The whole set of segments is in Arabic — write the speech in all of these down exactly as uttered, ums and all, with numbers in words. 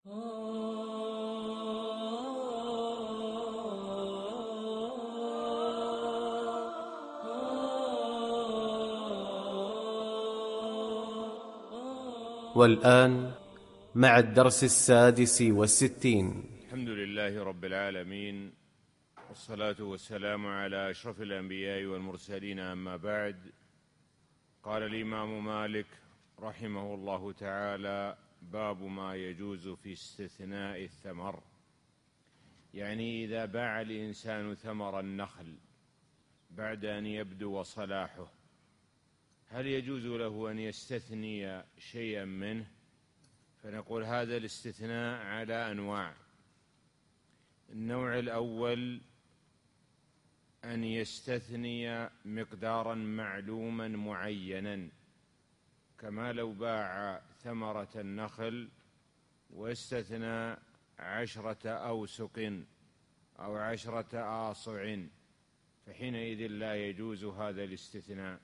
والآن مع الدرس السادس والستين. الحمد لله رب العالمين، والصلاة والسلام على أشرف الأنبياء والمرسلين، أما بعد. قال الإمام مالك رحمه الله تعالى: باب ما يجوز في استثناء الثمر، يعني إذا باع الإنسان ثمر النخل بعد أن يبدو صلاحه، هل يجوز له أن يستثني شيئا منه؟ فنقول هذا الاستثناء على أنواع. النوع الأول أن يستثني مقدارا معلوما معينا، كما لو باع ثمرة النخل واستثنى عشرة أوسق أو عشرة آصع، فحينئذ لا يجوز هذا الاستثناء،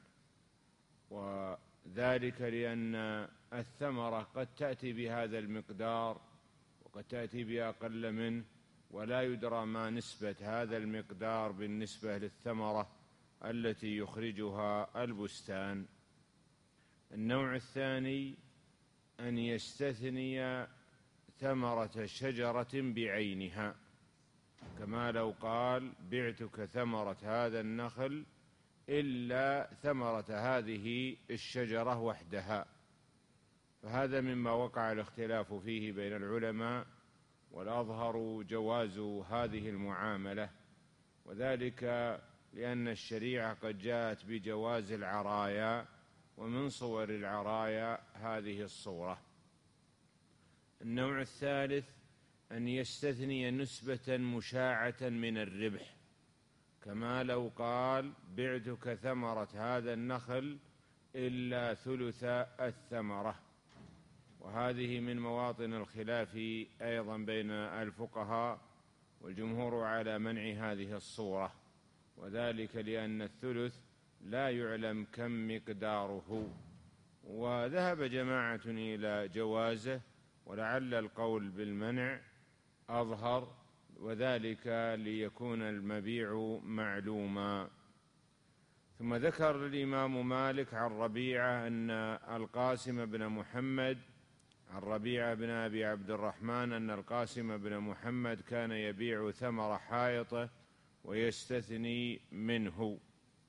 وذلك لأن الثمرة قد تأتي بهذا المقدار وقد تأتي بأقل منه، ولا يدرى ما نسبة هذا المقدار بالنسبة للثمرة التي يخرجها البستان. النوع الثاني أن يستثني ثمرة شجرة بعينها، كما لو قال: بعتك ثمرة هذا النخل إلا ثمرة هذه الشجرة وحدها، فهذا مما وقع الاختلاف فيه بين العلماء، والأظهر جواز هذه المعاملة، وذلك لأن الشريعة قد جاءت بجواز العرايا، ومن صور العرايا هذه الصورة. النوع الثالث أن يستثني نسبة مشاعة من الربح، كما لو قال: بعتك ثمرة هذا النخل إلا ثلث الثمرة، وهذه من مواطن الخلاف أيضا بين الفقهاء، والجمهور على منع هذه الصورة، وذلك لأن الثلث لا يعلم كم مقداره، وذهب جماعة إلى جوازه، ولعل القول بالمنع أظهر، وذلك ليكون المبيع معلوما. ثم ذكر الإمام مالك عن ربيعة أن القاسم بن محمد عن ربيعة بن أبي عبد الرحمن أن القاسم بن محمد كان يبيع ثمر حائطه ويستثني منه،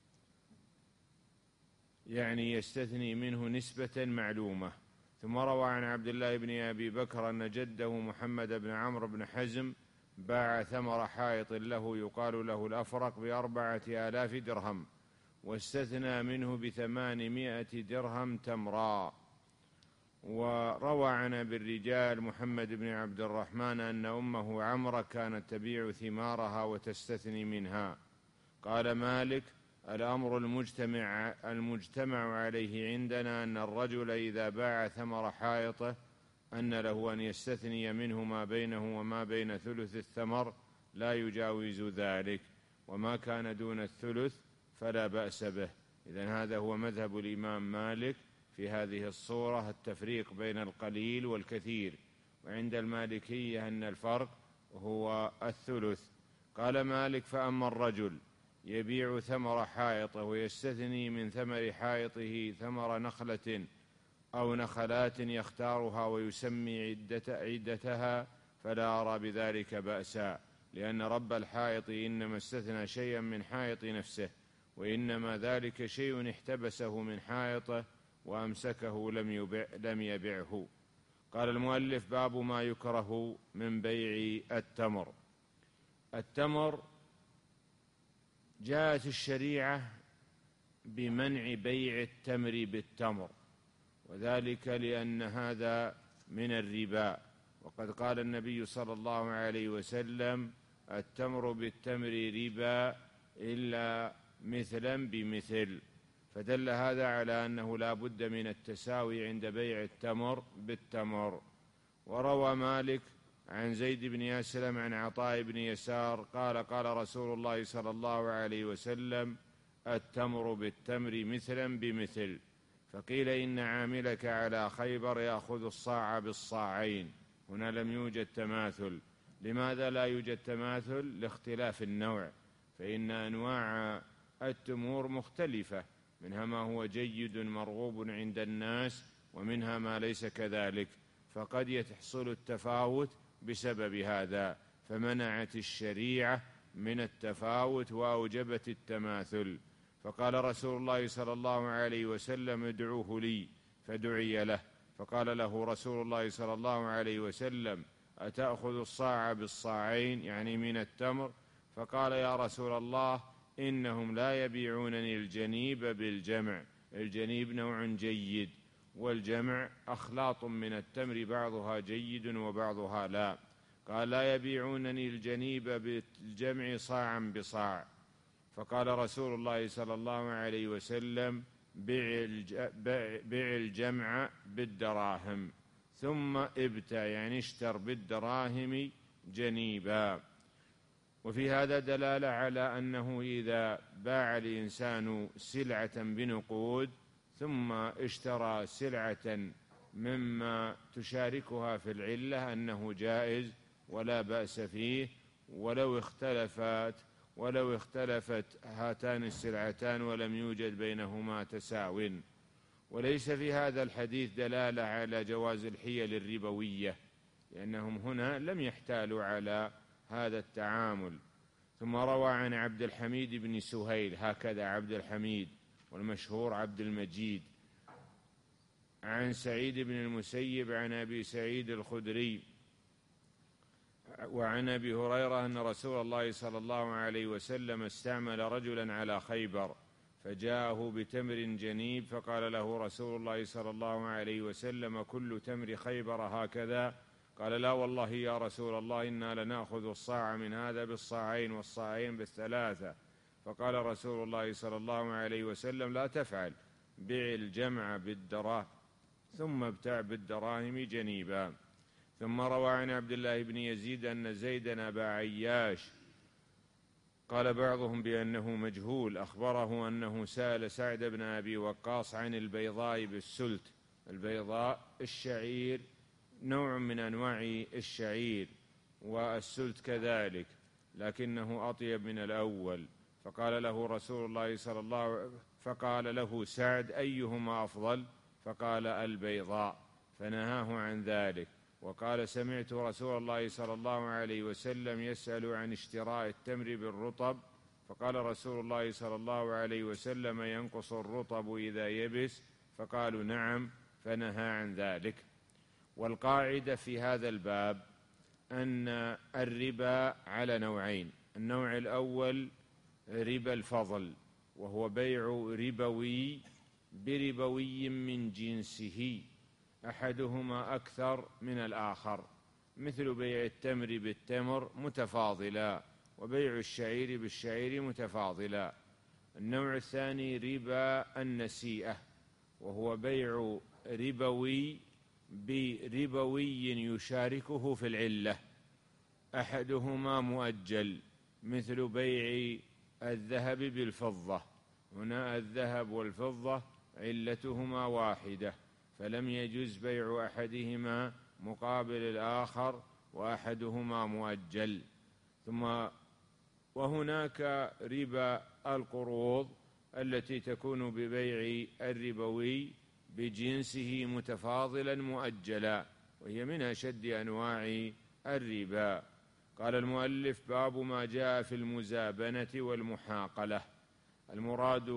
يعني يستثني منه نسبة معلومة. ثم روى عن عبد الله بن أبي بكر أن جده محمد بن عمرو بن حزم باع ثمر حائط له يقال له الأفرق بأربعة آلاف درهم، واستثنى منه بثمانمائة درهم تمرا. وروى عن أبي الرجال محمد بن عبد الرحمن أن أمه عمرة كانت تبيع ثمارها وتستثني منها. قال مالك: الأمر المجتمع, المجتمع عليه عندنا أن الرجل إذا باع ثمر حائطه أن له أن يستثني منه ما بينه وما بين ثلث الثمر، لا يجاوز ذلك، وما كان دون الثلث فلا بأس به. إذن هذا هو مذهب الإمام مالك في هذه الصورة، التفريق بين القليل والكثير، وعند المالكية أن الفرق هو الثلث. قال مالك: فأما الرجل يبيع ثمر حائطه ويستثني من ثمر حائطه ثمر نخلة أو نخلات يختارها ويسمي عدة عدتها، فلا أرى بذلك بأسا، لأن رب الحائط إنما استثنى شيئا من حائط نفسه، وإنما ذلك شيء احتبسه من حائطه وأمسكه لم يبع لم يبعه. قال المؤلف: باب ما يكره من بيع التمر. التمر جاءت الشريعة بمنع بيع التمر بالتمر، وذلك لأن هذا من الربا، وقد قال النبي صلى الله عليه وسلم: التمر بالتمر ربا إلا مثلا بمثل، فدل هذا على أنه لا بد من التساوي عند بيع التمر بالتمر. وروى مالك عن زيد بن أسلم عن عطاء بن يسار قال: قال رسول الله صلى الله عليه وسلم: التمر بالتمر مثلا بمثل. فقيل: إن عاملك على خيبر يأخذ الصاع بالصاعين، هنا لم يوجد تماثل. لماذا لا يوجد تماثل؟ لاختلاف النوع، فإن أنواع التمور مختلفة، منها ما هو جيد مرغوب عند الناس ومنها ما ليس كذلك، فقد يحصل التفاوت بسبب هذا، فمنعت الشريعة من التفاوت وأوجبت التماثل. فقال رسول الله صلى الله عليه وسلم: ادعوه لي، فدعي له، فقال له رسول الله صلى الله عليه وسلم: أتأخذ الصاع بالصاعين، يعني من التمر؟ فقال: يا رسول الله، إنهم لا يبيعونني الجنيب بالجمع. الجنيب نوع جيد، والجمع أخلاط من التمر بعضها جيد وبعضها لا. قال: لا يبيعونني الجنيب بالجمع صاعا بصاع. فقال رسول الله صلى الله عليه وسلم: بع الجمع بالدراهم، ثم ابتع، يعني اشتر بالدراهم جنيبا. وفي هذا دلالة على أنه إذا باع الإنسان سلعة بنقود ثم اشترى سلعة مما تشاركها في العلة أنه جائز ولا بأس فيه، ولو اختلفت ولو اختلفت هاتان السلعتان ولم يوجد بينهما تساو. وليس في هذا الحديث دلالة على جواز الحيل الربوية، لأنهم هنا لم يحتالوا على هذا التعامل. ثم روى عن عبد الحميد بن سهيل، هكذا عبد الحميد، والمشهور عبد المجيد، عن سعيد بن المسيب عن أبي سعيد الخدري وعن أبي هريرة أن رسول الله صلى الله عليه وسلم استعمل رجلا على خيبر، فجاءه بتمر جنيب، فقال له رسول الله صلى الله عليه وسلم: كل تمر خيبر هكذا؟ قال: لا والله يا رسول الله، إنا لنأخذ الصاع من هذا بالصاعين والصاعين بالثلاثة. فقال رسول الله صلى الله عليه وسلم: لا تفعل، بع الجمع بالدراهم ثم ابتع بالدراهم جنيبا. ثم روى عن عبد الله بن يزيد أن زيدا أبا عياش، قال بعضهم بأنه مجهول، أخبره أنه سأل سعد بن أبي وقاص عن البيضاء بالسلت. البيضاء الشعير، نوع من أنواع الشعير، والسلت كذلك، لكنه أطيب من الأول. فقال له رسول الله صلى الله عليه وسلم فقال له سعد: أيهما أفضل؟ فقال: البيضاء، فنهاه عن ذلك. وقال: سمعت رسول الله صلى الله عليه وسلم يسأل عن اشتراء التمر بالرطب، فقال رسول الله صلى الله عليه وسلم: ينقص الرطب إذا يبس؟ فقالوا: نعم، فنهى عن ذلك. والقاعدة في هذا الباب أن الربا على نوعين: النوع الأول ربا الفضل، وهو بيع ربوي بربوي من جنسه، أحدهما أكثر من الآخر، مثل بيع التمر بالتمر متفاضلا، وبيع الشعير بالشعير متفاضلا. النوع الثاني ربا النسيئة، وهو بيع ربوي بربوي يشاركه في العلة، أحدهما مؤجل، مثل بيع الذهب بالفضة. هنا الذهب والفضة علتهما واحدة، فلم يجوز بيع أحدهما مقابل الآخر، وأحدهما مؤجل. ثم وهناك ربا القروض التي تكون ببيع الربوي بجنسه متفاضلا مؤجلا، وهي من أشد أنواع الربا. قال المؤلف: باب ما جاء في المزابنة والمحاقلة. المراد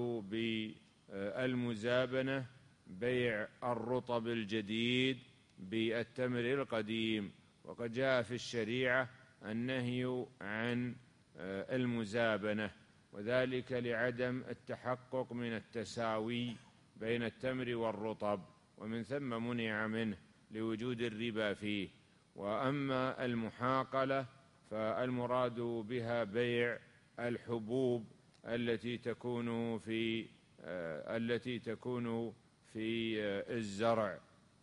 بالمزابنة بيع الرطب الجديد بالتمر القديم، وقد جاء في الشريعة النهي عن المزابنة، وذلك لعدم التحقق من التساوي بين التمر والرطب، ومن ثم منع منه لوجود الربا فيه. وأما المحاقلة فالمراد بها بيع الحبوب التي تكون في التي تكون في الزرع.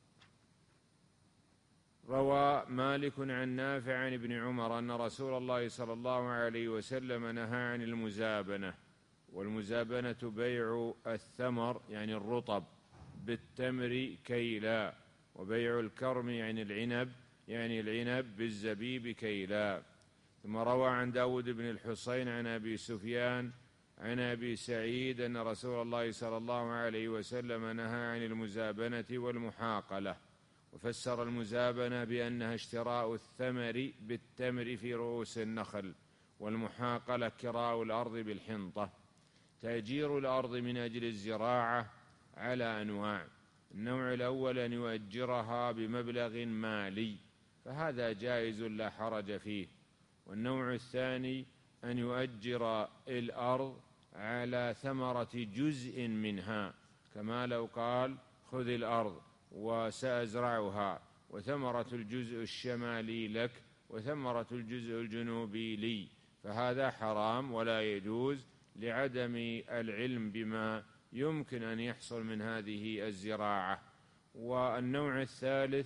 روى مالك عن نافع عن ابن عمر أن رسول الله صلى الله عليه وسلم نهى عن المزابنة. والمزابنة بيع الثمر يعني الرطب بالتمر كيلا، وبيع الكرم يعني العنب يعني العنب بالزبيب كيلا. ثم روى عن داود بن الحصين عن أبي سفيان عن أبي سعيد أن رسول الله صلى الله عليه وسلم نهى عن المزابنة والمحاقلة، وفسر المزابنة بأنها اشتراء الثمر بالتمر في رؤوس النخل، والمحاقلة كراء الأرض بالحنطة. تأجير الأرض من أجل الزراعة على أنواع: النوع الأول أن يؤجرها بمبلغ مالي، فهذا جائز لا حرج فيه. والنوع الثاني أن يؤجر الأرض على ثمرة جزء منها، كما لو قال خذ الأرض وسأزرعها وثمرة الجزء الشمالي لك وثمرة الجزء الجنوبي لي، فهذا حرام ولا يجوز لعدم العلم بما يمكن أن يحصل من هذه الزراعة. والنوع الثالث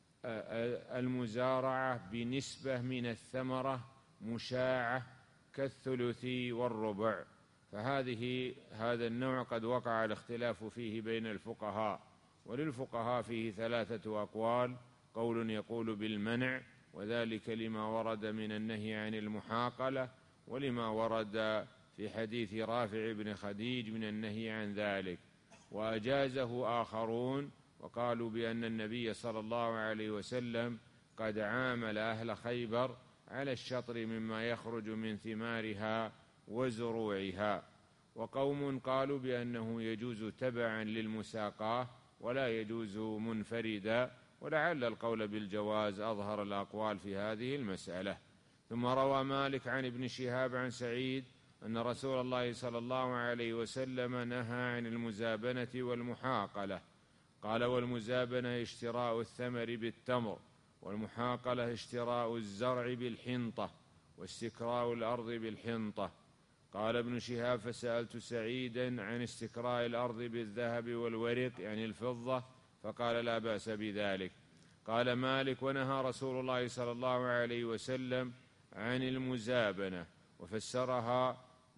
المزارعة بنسبة من الثمرة مشاعة كالثلث والربع، فهذه هذا النوع قد وقع الاختلاف فيه بين الفقهاء، وللفقهاء فيه ثلاثة أقوال: قول يقول بالمنع، وذلك لما ورد من النهي عن المحاقلة، ولما ورد في حديث رافع بن خديج من النهي عن ذلك. وأجازه آخرون وقالوا بأن النبي صلى الله عليه وسلم قد عامل أهل خيبر على الشطر مما يخرج من ثمارها وزروعها. وقوم قالوا بأنه يجوز تبعا للمساقاة ولا يجوز منفردا، ولعل القول بالجواز أظهر الأقوال في هذه المسألة. ثم روى مالك عن ابن شهاب عن سعيد أن رسول الله صلى الله عليه وسلم نهى عن المزابنة والمحاقلة. قال: والمزابنة اشتراء الثمر بالتمر، والمحاقلة اشتراء الزرع بالحنطة، واستكراء الأرض بالحنطة. قال ابن شهاب: فسألت سعيدا عن استكراء الأرض بالذهب والورق يعني الفضة، فقال: لا بأس بذلك. قال مالك: ونهى رسول الله صلى الله عليه وسلم عن المزابنة، وفسرها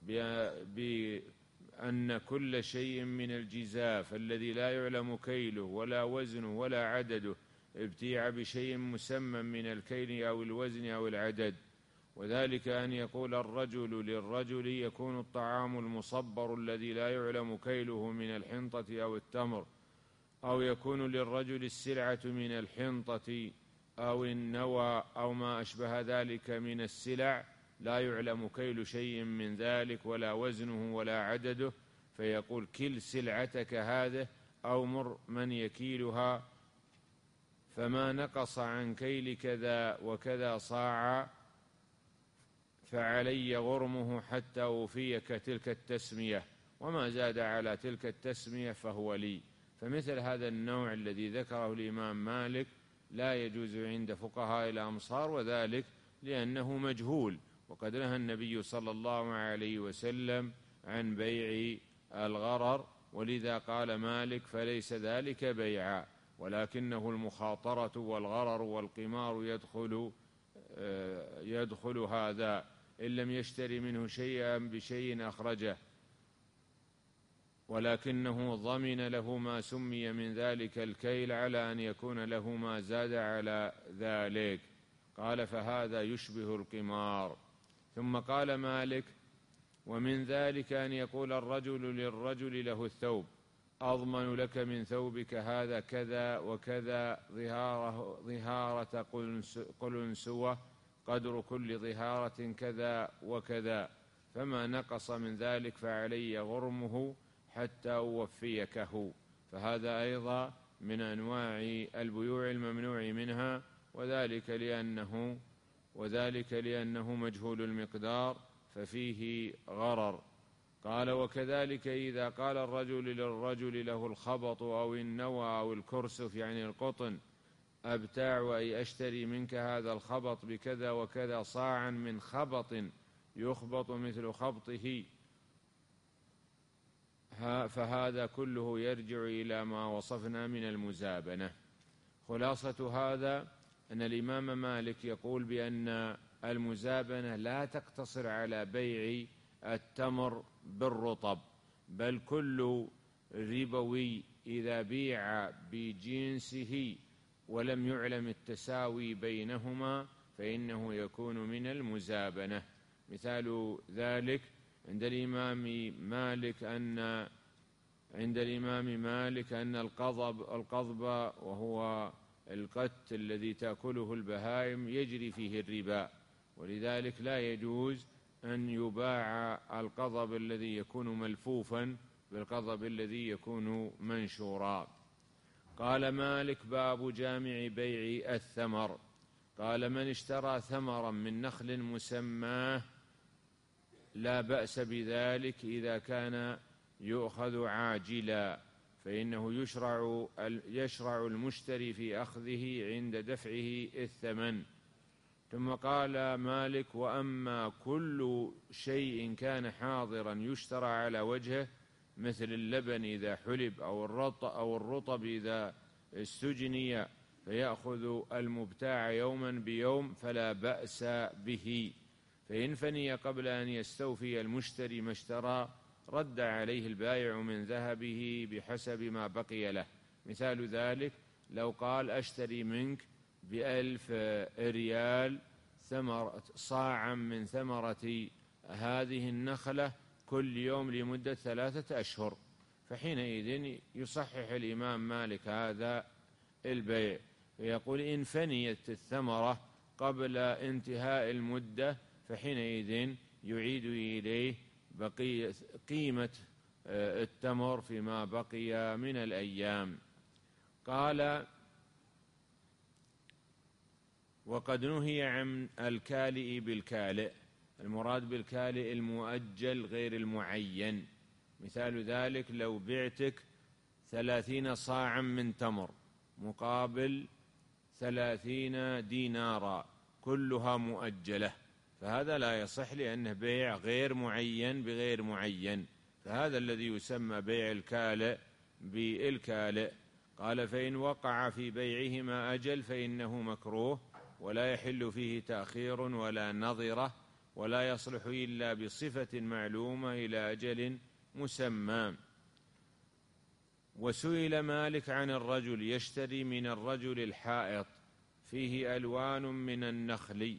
بأن كل شيء من الجزاف الذي لا يعلم كيله ولا وزنه ولا عدده ابتيع بشيء مسمى من الكيل أو الوزن أو العدد، وذلك أن يقول الرجل للرجل: يكون الطعام المصبر الذي لا يعلم كيله من الحنطة أو التمر، أو يكون للرجل السلعة من الحنطة أو النوى أو ما أشبه ذلك من السلع لا يعلم كيل شيء من ذلك ولا وزنه ولا عدده، فيقول: كل سلعتك هذه، أو مر من يكيلها، فما نقص عن كيل كذا وكذا صاعا فعلي غرمه حتى أوفيك تلك التسمية، وما زاد على تلك التسمية فهو لي. فمثل هذا النوع الذي ذكره الإمام مالك لا يجوز عند فقهاء الأمصار، وذلك لأنه مجهول، وقد نهى النبي صلى الله عليه وسلم عن بيع الغرر، ولذا قال مالك: فليس ذلك بيعا، ولكنه المخاطرة والغرر والقمار يدخل يدخل هذا إن لم يشتري منه شيئا بشيء أخرجه، ولكنه ضمن له ما سمي من ذلك الكيل على أن يكون له ما زاد على ذلك. قال: فهذا يشبه القمار. ثم قال مالك: ومن ذلك أن يقول الرجل للرجل له الثوب: أضمن لك من ثوبك هذا كذا وكذا ظهاره ظهارة قلنسوة قدر كل ظهارة كذا وكذا، فما نقص من ذلك فعلي غرمه حتى أوفيكه. فهذا أيضا من أنواع البيوع الممنوع منها، وذلك لأنه وذلك لأنه مجهول المقدار ففيه غرر. قال: وكذلك إذا قال الرجل للرجل له الخبط أو النوى أو الكرسف يعني القطن: أبتاع أي أشتري منك هذا الخبط بكذا وكذا صاعا من خبط يخبط مثل خبطه، فهذا كله يرجع إلى ما وصفنا من المزابنة. خلاصة هذا أن الإمام مالك يقول بأن المزابنة لا تقتصر على بيع التمر بالرطب، بل كل ربوي إذا بيع بجنسه ولم يعلم التساوي بينهما فإنه يكون من المزابنة. مثال ذلك عند الإمام مالك أن عند الإمام مالك أن القضب القضب وهو القت الذي تأكله البهائم يجري فيه الربا، ولذلك لا يجوز أن يباع القضب الذي يكون ملفوفا بالقضب الذي يكون منشورا. قال مالك: باب جامع بيع الثمر. قال: من اشترى ثمرا من نخل مسماه لا بأس بذلك إذا كان يؤخذ عاجلا، فإنه يشرع يشرع المشتري في أخذه عند دفعه الثمن. ثم قال مالك: وأما كل شيء كان حاضرا يشترى على وجهه مثل اللبن إذا حلب أو الرطب أو الرطب إذا استجني فيأخذ المبتاع يوما بيوم فلا بأس به، فإن فني قبل أن يستوفي المشتري ما اشترى رد عليه البائع من ذهبه بحسب ما بقي له. مثال ذلك لو قال: أشتري منك بألف ريال ثمر صاعا من ثمرة هذه النخلة كل يوم لمدة ثلاثة أشهر، فحينئذ يصحح الإمام مالك هذا البيع فيقول: إن فنيت الثمرة قبل انتهاء المدة فحينئذ يعيد إليه بقية قيمة التمر فيما بقي من الأيام. قال: وقد نهي عن الكالئ بالكالئ. المراد بالكالئ المؤجل غير المعين. مثال ذلك لو بعتك ثلاثين صاعا من تمر مقابل ثلاثين دينارا كلها مؤجلة، فهذا لا يصح لأنه بيع غير معين بغير معين، فهذا الذي يسمى بيع الكالئ بالكالئ. قال: فإن وقع في بيعهما أجل فإنه مكروه، ولا يحل فيه تأخير ولا نظرة، ولا يصلح إلا بصفة معلومة إلى أجل مسمى. وسئل مالك عن الرجل يشتري من الرجل الحائط فيه ألوان من النخل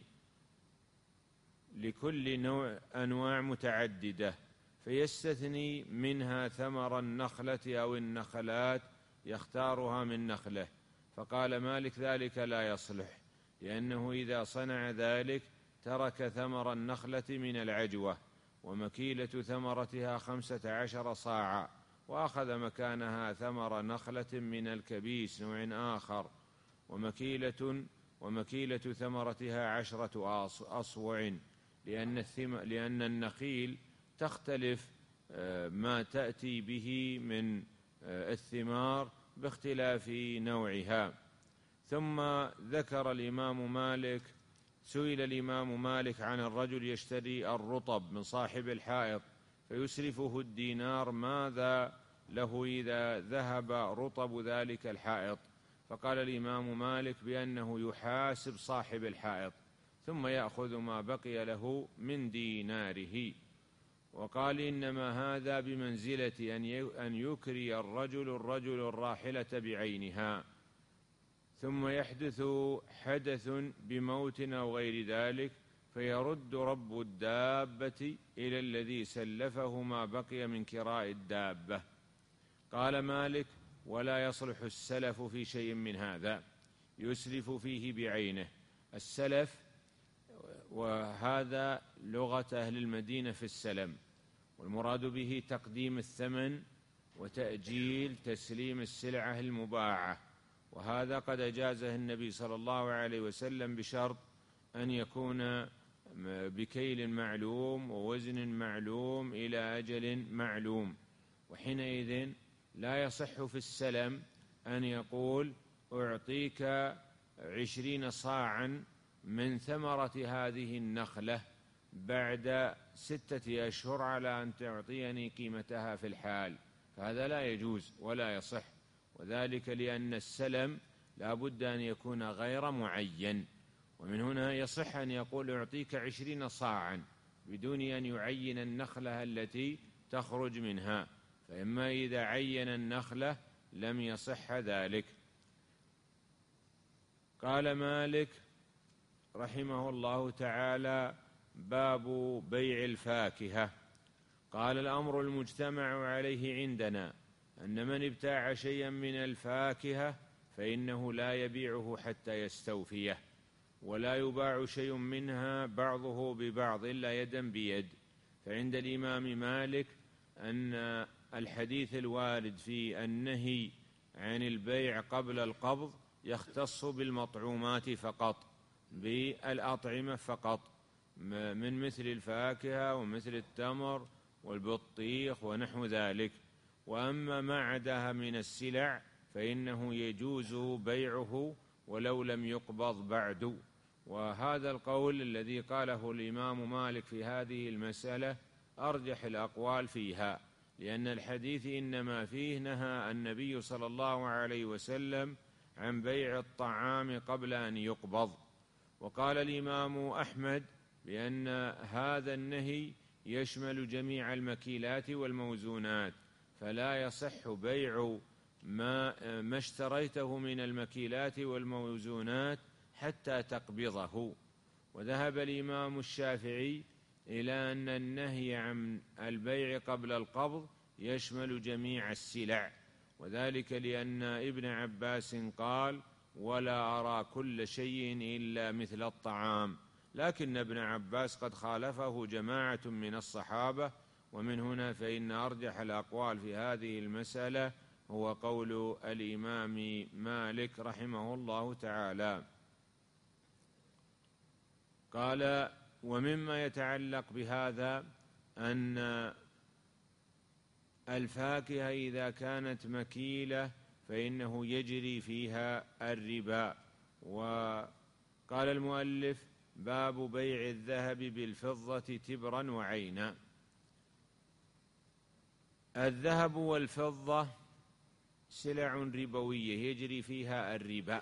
لكل نوع أنواع متعددة فيستثني منها ثمر النخلة أو النخلات يختارها من نخله، فقال مالك: ذلك لا يصلح، لأنه إذا صنع ذلك ترك ثمر النخلة من العجوة ومكيلة ثمرتها خمسة عشر صاعا، وأخذ مكانها ثمر نخلة من الكبيس نوع آخر ومكيلة ومكيلة ثمرتها عشرة أصوع، لأن, لأن النخيل تختلف ما تأتي به من الثمار باختلاف نوعها. ثم ذكر الإمام مالك سئل الإمام مالك عن الرجل يشتري الرطب من صاحب الحائط فيسرفه الدينار، ماذا له إذا ذهب رطب ذلك الحائط؟ فقال الإمام مالك بأنه يحاسب صاحب الحائط ثم يأخذ ما بقي له من ديناره. وقال: إنما هذا بمنزلة أن يكري الرجل الرجل الراحلة بعينها ثم يحدث حدث بموت أو غير ذلك فيرد رب الدابة إلى الذي سلفه ما بقي من كراء الدابة. قال مالك: ولا يصلح السلف في شيء من هذا، يسلف فيه بعينه. السلف وهذا لغة أهل المدينة في السلم، والمراد به تقديم الثمن وتأجيل تسليم السلعة المباعة، وهذا قد أجازه النبي صلى الله عليه وسلم بشرط أن يكون بكيل معلوم ووزن معلوم إلى أجل معلوم. وحينئذ لا يصح في السلم أن يقول: أعطيك عشرين صاعا من ثمرة هذه النخلة بعد ستة أشهر على أن تعطيني قيمتها في الحال، فهذا لا يجوز ولا يصح، وذلك لأن السلم لا بد أن يكون غير معين. ومن هنا يصح أن يقول: أعطيك عشرين صاعا بدون أن يعين النخلة التي تخرج منها، فإما إذا عين النخلة لم يصح ذلك. قال مالك رحمه الله تعالى: باب بيع الفاكهة. قال: الأمر المجتمع عليه عندنا أن من ابتاع شيئا من الفاكهة فإنه لا يبيعه حتى يستوفيه، ولا يباع شيء منها بعضه ببعض إلا يدا بيد. فعند الإمام مالك أن الحديث الوارد في النهي عن البيع قبل القبض يختص بالمطعومات فقط، بالأطعمة فقط، من مثل الفاكهة ومثل التمر والبطيخ ونحو ذلك. وأما ما عداها من السلع فإنه يجوز بيعه ولو لم يقبض بعد. وهذا القول الذي قاله الإمام مالك في هذه المسألة أرجح الأقوال فيها، لأن الحديث إنما فيه نهى النبي صلى الله عليه وسلم عن بيع الطعام قبل أن يقبض. وقال الإمام أحمد بأن هذا النهي يشمل جميع المكيلات والموزونات، فلا يصح بيع ما, ما اشتريته من المكيلات والموزونات حتى تقبضه. وذهب الإمام الشافعي إلى أن النهي عن البيع قبل القبض يشمل جميع السلع، وذلك لأن ابن عباس قال: ولا أرى كل شيء إلا مثل الطعام. لكن ابن عباس قد خالفه جماعة من الصحابة، ومن هنا فإن أرجح الأقوال في هذه المسألة هو قول الإمام مالك رحمه الله تعالى. قال: ومما يتعلق بهذا أن الفاكهة إذا كانت مكيلة فإنه يجري فيها الربا. وقال المؤلف: باب بيع الذهب بالفضة تبرا وعينا. الذهب والفضة سلع ربوية يجري فيها الربا،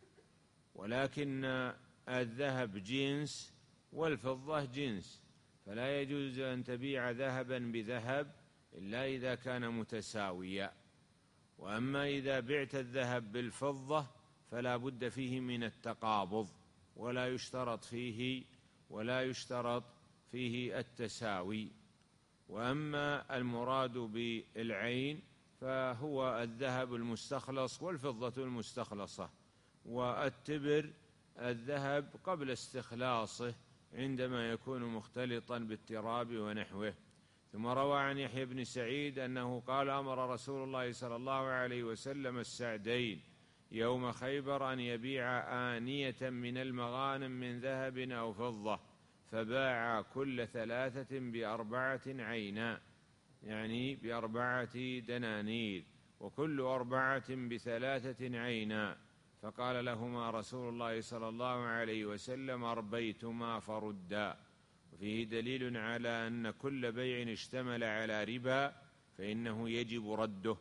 ولكن الذهب جنس والفضة جنس، فلا يجوز أن تبيع ذهبا بذهب إلا إذا كان متساويا. وأما إذا بعت الذهب بالفضة فلا بد فيه من التقابض، ولا يشترط فيه ولا يشترط فيه التساوي. وأما المراد بالعين فهو الذهب المستخلص والفضة المستخلصة، والتبر الذهب قبل استخلاصه عندما يكون مختلطا بالتراب ونحوه. ثم روى عن يحيى بن سعيد أنه قال: أمر رسول الله صلى الله عليه وسلم السعدين يوم خيبر أن يبيع آنية من المغانم من ذهب أو فضة، فباع كل ثلاثة بأربعة عينا، يعني بأربعة دنانير، وكل أربعة بثلاثة عينا. فقال لهما رسول الله صلى الله عليه وسلم: أربيتما فردا. وفيه دليل على أن كل بيع اشتمل على ربا فإنه يجب رده.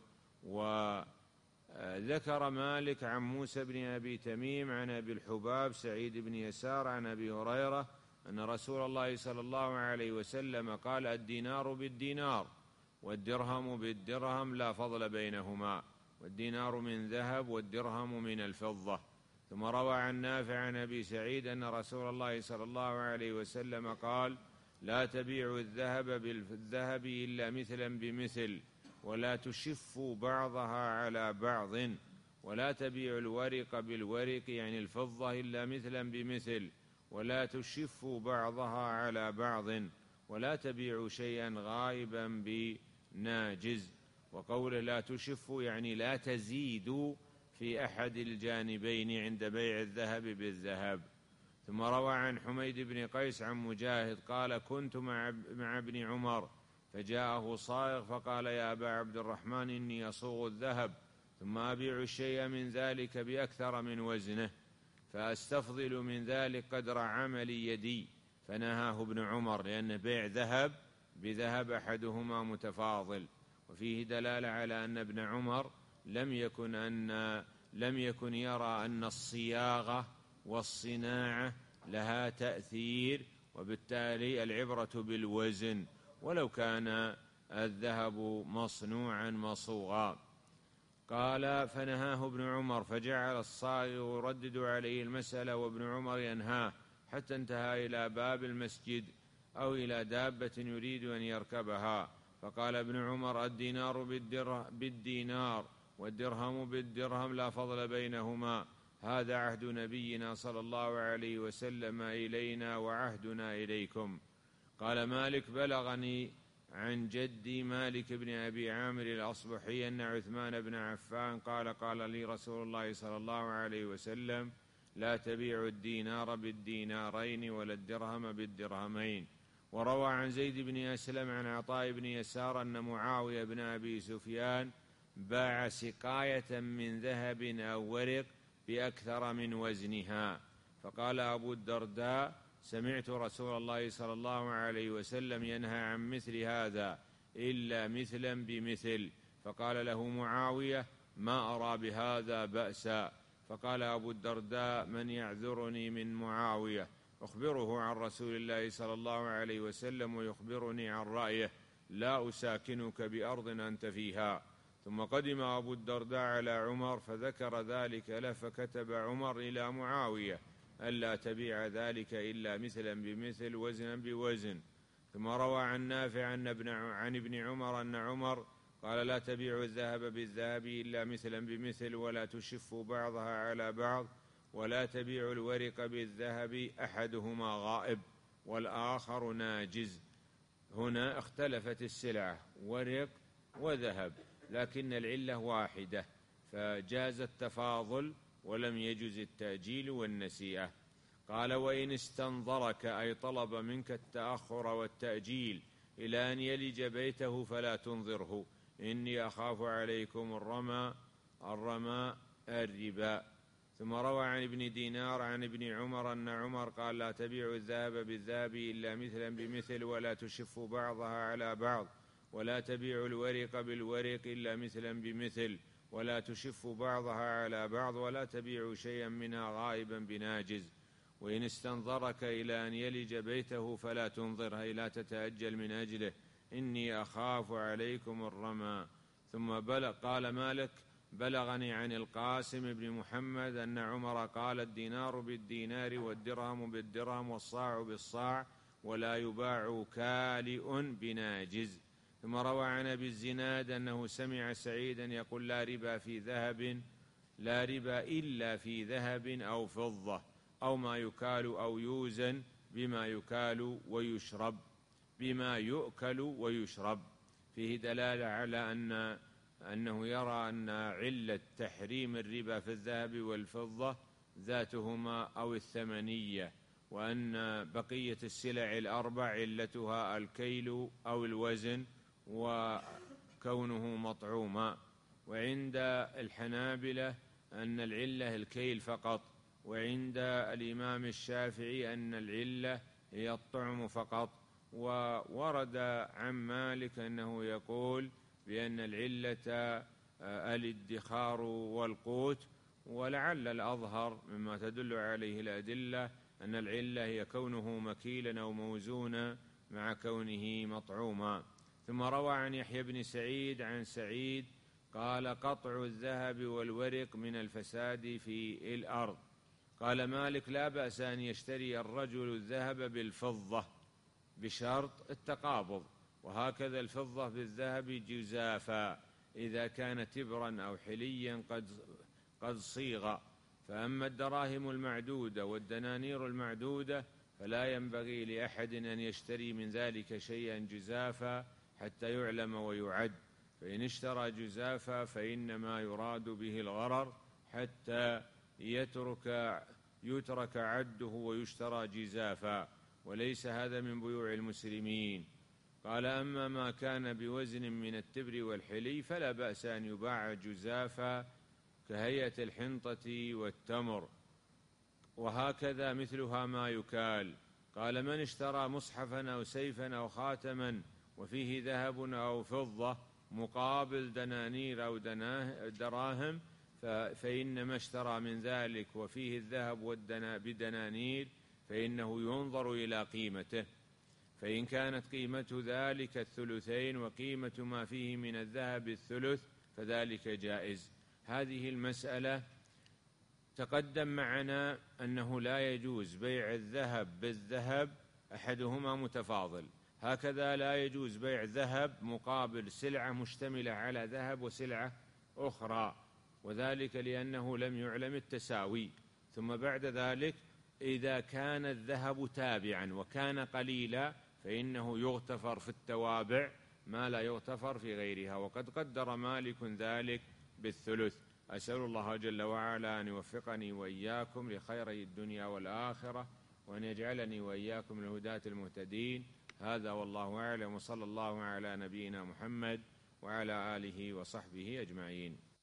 وذكر مالك عن موسى بن أبي تميم عن أبي الحباب سعيد بن يسار عن أبي هريرة أن رسول الله صلى الله عليه وسلم قال: الدينار بالدينار والدرهم بالدرهم لا فضل بينهما، والدينار من ذهب والدرهم من الفضة. ثم روى عن نافع عن أبي سعيد أن رسول الله صلى الله عليه وسلم قال: لا تبيعوا الذهب بالذهب إلا مثلا بمثل، ولا تشفوا بعضها على بعض، ولا تبيعوا الورق بالورق يعني الفضة إلا مثلا بمثل، ولا تشفوا بعضها على بعض، ولا تبيعوا شيئا غائبا بناجز. وقوله لا تشفوا يعني لا تزيدوا في أحد الجانبين عند بيع الذهب بالذهب. ثم روى عن حميد بن قيس عن مجاهد قال: كنت مع, مع ابن عمر فجاءه صائغ فقال: يا أبا عبد الرحمن إني أصوغ الذهب ثم أبيع الشيء من ذلك بأكثر من وزنه، فأستفضل من ذلك قدر عمل يدي، فنهاه ابن عمر، لأن بيع ذهب بذهب أحدهما متفاضل. وفيه دلالة على أن ابن عمر لم يكن أن لم يكن يرى أن الصياغة والصناعة لها تأثير، وبالتالي العبرة بالوزن ولو كان الذهب مصنوعا مصوغا. قال: فنهاه ابن عمر، فجعل الصاغ يردد عليه المسألة وابن عمر ينهاه، حتى انتهى إلى باب المسجد أو إلى دابة يريد أن يركبها، فقال ابن عمر: الدينار بالدينار والدرهم بالدرهم، لا فضل بينهما، هذا عهد نبينا صلى الله عليه وسلم إلينا وعهدنا إليكم. قال مالك: بلغني عن جدي مالك بن أبي عامر الأصبحي أن عثمان بن عفان قال: قال لي رسول الله صلى الله عليه وسلم: لا تبيعوا الدينار بالدينارين ولا الدرهم بالدرهمين. وروى عن زيد بن أسلم عن عطاء بن يسار أن معاوية بن أبي سفيان باع سقاية من ذهب أو ورق بأكثر من وزنها، فقال أبو الدرداء: سمعت رسول الله صلى الله عليه وسلم ينهى عن مثل هذا إلا مثلا بمثل. فقال له معاوية: ما أرى بهذا بأسا. فقال أبو الدرداء: من يعذرني من معاوية؟ أخبره عن رسول الله صلى الله عليه وسلم ويخبرني عن رأيه، لا أساكنك بأرض أنت فيها. ثم قدم أبو الدرداء على عمر فذكر ذلك له، فكتب عمر إلى معاوية ألا تبيع ذلك إلا مثلا بمثل وزنا بوزن. ثم روى عن نافع عن ابن عمر أن عمر قال: لا تبيعوا الذهب بالذهب إلا مثلا بمثل، ولا تشفوا بعضها على بعض، ولا تبيعوا الورق بالذهب أحدهما غائب والآخر ناجز. هنا اختلفت السلعة، ورق وذهب، لكن العلة واحدة، فجاز التفاضل ولم يجز التأجيل والنسيئة. قال: وإن استنظرك أي طلب منك التأخر والتأجيل إلى أن يلج بيته فلا تنظره، إني أخاف عليكم الرمى الرمى الربا. ثم روى عن ابن دينار عن ابن عمر أن عمر قال: لا تبيعوا الذهب بالذهب إلا مثلا بمثل، ولا تشفوا بعضها على بعض، ولا تبيعوا الورق بالورق إلا مثلا بمثل، ولا تشفوا بعضها على بعض، ولا تبيعوا شيئا منها غائبا بناجز. وإن استنظرك إلى أن يلج بيته فلا تنظره، أي لا تتأجل من أجله، إني أخاف عليكم الرمى. ثم بلغ قال مالك: بلغني عن القاسم بن محمد أن عمر قال: الدينار بالدينار والدرهم بالدرهم والصاع بالصاع، ولا يباع كالئ بناجز. ثم روى عن أبي الزناد أنه سمع سعيدا يقول: لا ربا في ذهب لا ربا إلا في ذهب أو فضة أو ما يكال أو يوزن بما يكال ويشرب بما يؤكل ويشرب. فيه دلالة على أن أنه يرى أن علة تحريم الربا في الذهب والفضة ذاتهما أو الثمنية، وأن بقية السلع الأربع علتها الكيل أو الوزن وكونه مطعوما. وعند الحنابلة أن العلة الكيل فقط، وعند الإمام الشافعي أن العلة هي الطعم فقط. وورد عن مالك أنه يقول بأن العلة الادخار والقوت، ولعل الأظهر مما تدل عليه الأدلة أن العلة هي كونه مكيلا أو موزونا مع كونه مطعوما. ثم روى عن يحيى بن سعيد عن سعيد قال: قطع الذهب والورق من الفساد في الأرض. قال مالك: لا بأس أن يشتري الرجل الذهب بالفضة بشرط التقابض، وهكذا الفضة بالذهب جزافا إذا كان تبرا أو حليا قد قد صيغ. فأما الدراهم المعدودة والدنانير المعدودة فلا ينبغي لأحد أن يشتري من ذلك شيئا جزافا حتى يعلم ويعد، فإن اشترى جزافا فإنما يراد به الغرر حتى يترك يترك عده ويشترى جزافا، وليس هذا من بيوع المسلمين. قال: أما ما كان بوزن من التبر والحلي فلا بأس أن يباع جزافا كهيئة الحنطة والتمر، وهكذا مثلها ما يكال. قال: من اشترى مصحفا أو سيفا أو خاتما وفيه ذهب أو فضة مقابل دنانير أو دراهم فإنما اشترى من ذلك وفيه الذهب بدنانير فإنه ينظر إلى قيمته، فإن كانت قيمة ذلك الثلثين وقيمة ما فيه من الذهب الثلث فذلك جائز. هذه المسألة تقدم معنا أنه لا يجوز بيع الذهب بالذهب أحدهما متفاضل، هكذا لا يجوز بيع ذهب مقابل سلعة مشتملة على ذهب وسلعة أخرى، وذلك لأنه لم يعلم التساوي. ثم بعد ذلك إذا كان الذهب تابعا وكان قليلا فإنه يغتفر في التوابع ما لا يغتفر في غيرها، وقد قدر مالك ذلك بالثلث. أسأل الله جل وعلا أن يوفقني وإياكم لخيري الدنيا والآخرة، وأن يجعلني وإياكم من الهداة المهتدين. هذا والله أعلم، وصلى الله على نبينا محمد وعلى آله وصحبه أجمعين.